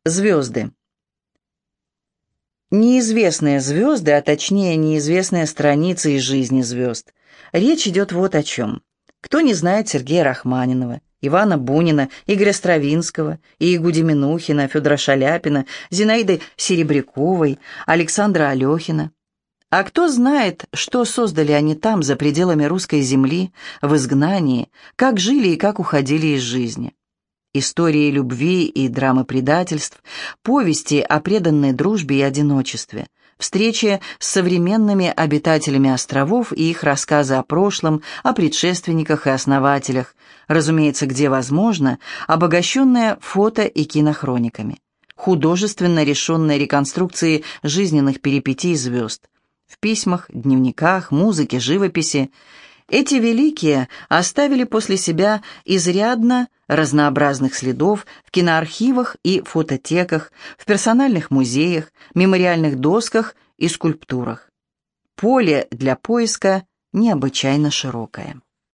Звезды. Неизвестные звезды, а точнее неизвестные страницы из жизни звезд. Речь идет вот о чем. Кто не знает Сергея Рахманинова, Ивана Бунина, Игоря Стравинского, Игу Деменухина, Федора Шаляпина, Зинаиды Серебряковой, Александра Алехина? А кто знает, что создали они там, за пределами русской земли, в изгнании, как жили и как уходили из жизни? Истории любви и драмы предательств, повести о преданной дружбе и одиночестве, встречи с современными обитателями островов и их рассказы о прошлом, о предшественниках и основателях, разумеется, где возможно, обогащенные фото и кинохрониками, художественно решенные реконструкции жизненных перипетий звезд, в письмах, дневниках, музыке, живописи. Эти великие оставили после себя изрядно разнообразных следов в киноархивах и фототеках, в персональных музеях, мемориальных досках и скульптурах. Поле для поиска необычайно широкое.